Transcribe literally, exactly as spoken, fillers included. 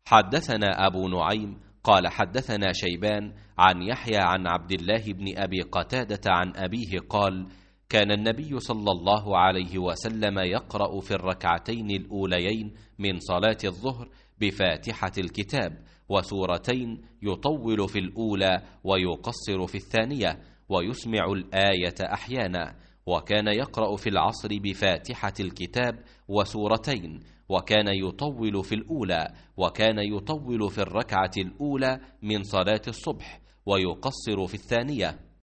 حدثنا أبو نعيم قال حدثنا شيبان عن يحيى عن عبد الله بن أبي قتادة عن أبيه قال: كان النبي صلى الله عليه وسلم يقرأ في الركعتين الأوليين من صلاة الظهر بفاتحة الكتاب وسورتين، يطول في الأولى ويقصر في الثانية، ويسمع الآية أحيانا. وكان يقرأ في العصر بفاتحة الكتاب وسورتين، وكان يطول في الأولى، وكان يطول في الركعة الأولى من صلاة الصبح ويقصر في الثانية.